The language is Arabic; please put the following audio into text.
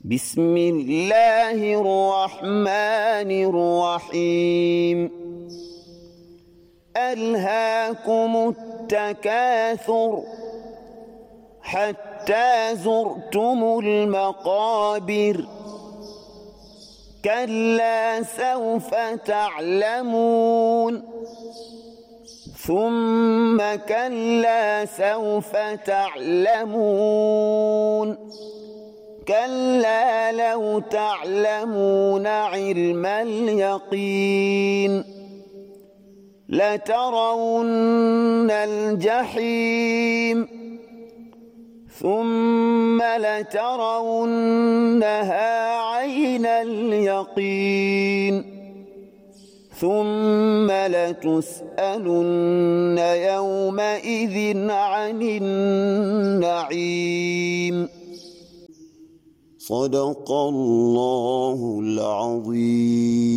بسم الله الرحمن الرحيم ألهاكم التكاثر حتى زرتم المقابر كلا سوف تعلمون ثم كلا سوف تعلمون كلا لو تعلمون علم اليقين لترون الجحيم ثم لترونها عين اليقين ثم لتسألن يومئذ عن النعيم صدق الله العظيم.